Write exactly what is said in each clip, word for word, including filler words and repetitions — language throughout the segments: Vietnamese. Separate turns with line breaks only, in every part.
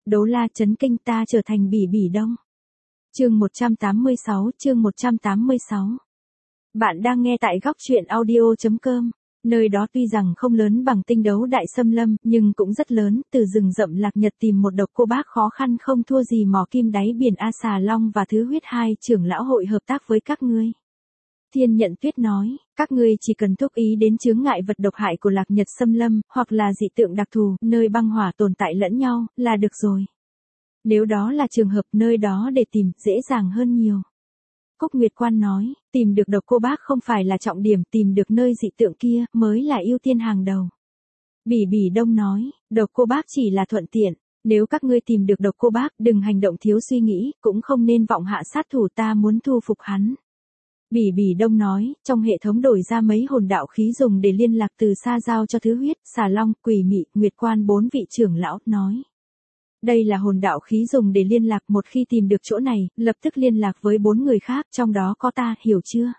Đấu la chấn kinh ta trở thành Bỉ Bỉ Đông. Chương một trăm tám mươi sáu, chương một trăm tám mươi sáu. Bạn đang nghe tại góc truyện audio chấm com. Nơi đó tuy rằng không lớn bằng tinh đấu đại xâm lâm, nhưng cũng rất lớn, từ rừng rậm Lạc Nhật tìm một độc cô bác khó khăn không thua gì mò kim đáy biển A Xà Long và Thứ Huyết hai trưởng lão hội hợp tác với các ngươi. Thiên Nhận Tuyết nói, các ngươi chỉ cần thúc ý đến chướng ngại vật độc hại của Lạc Nhật xâm lâm, hoặc là dị tượng đặc thù, nơi băng hỏa tồn tại lẫn nhau, là được rồi. Nếu đó là trường hợp nơi đó để tìm, dễ dàng hơn nhiều. Cúc Nguyệt Quan nói, tìm được độc cô bác không phải là trọng điểm, tìm được nơi dị tượng kia, mới là ưu tiên hàng đầu. Bỉ Bỉ Đông nói, độc cô bác chỉ là thuận tiện, nếu các ngươi tìm được độc cô bác, đừng hành động thiếu suy nghĩ, cũng không nên vọng hạ sát thủ, ta muốn thu phục hắn. Bỉ Bỉ Đông nói, trong hệ thống đổi ra mấy hồn đạo khí dùng để liên lạc từ xa giao cho Thứ Huyết, Xà Long, Quỷ Mị, Nguyệt Quan bốn vị trưởng lão, nói. Đây là hồn đạo khí dùng để liên lạc, một khi tìm được chỗ này, lập tức liên lạc với bốn người khác, trong đó có ta, hiểu chưa?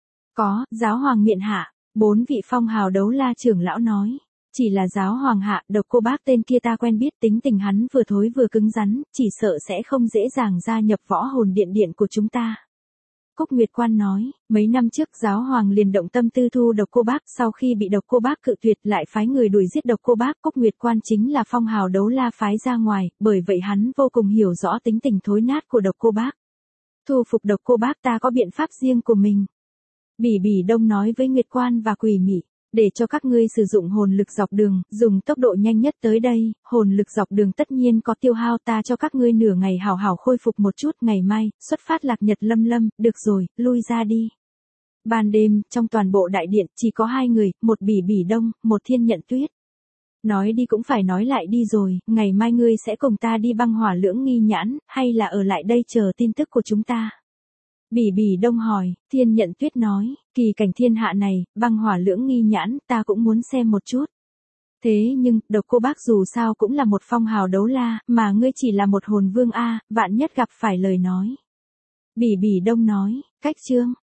Có, giáo hoàng miện hạ, bốn vị phong hào đấu la trưởng lão nói. Chỉ là giáo hoàng hạ, độc cô bác tên kia ta quen biết, tính tình hắn vừa thối vừa cứng rắn, chỉ sợ sẽ không dễ dàng gia nhập võ hồn điện điện của chúng ta. Cúc Nguyệt Quan nói, mấy năm trước giáo hoàng liền động tâm tư thu độc cô bác, sau khi bị độc cô bác cự tuyệt lại phái người đuổi giết độc cô bác. Cúc Nguyệt Quan chính là phong hào đấu la phái ra ngoài, bởi vậy hắn vô cùng hiểu rõ tính tình thối nát của độc cô bác. Thu phục độc cô bác ta có biện pháp riêng của mình. Bỉ Bỉ Đông nói với Nguyệt Quan và Quỷ Mị, để cho các ngươi sử dụng hồn lực dọc đường, dùng tốc độ nhanh nhất tới đây, hồn lực dọc đường tất nhiên có tiêu hao, ta cho các ngươi nửa ngày hào hào khôi phục một chút, ngày mai, xuất phát Lạc Nhật lâm lâm, được rồi, lui ra đi. Ban đêm, trong toàn bộ đại điện, chỉ có hai người, một Bỉ Bỉ Đông, một Thiên Nhận Tuyết. Nói đi cũng phải nói lại đi rồi, ngày mai ngươi sẽ cùng ta đi băng hỏa lưỡng nghi nhãn, hay là ở lại đây chờ tin tức của chúng ta? Bỉ Bỉ Đông hỏi, Thiên Nhận Tuyết nói, kỳ cảnh thiên hạ này, băng hỏa lưỡng nghi nhãn, ta cũng muốn xem một chút. Thế nhưng, độc cô bác dù sao cũng là một phong hào đấu la, mà ngươi chỉ là một hồn vương A, vạn nhất gặp phải lời nói. Bỉ Bỉ Đông nói, cách chương,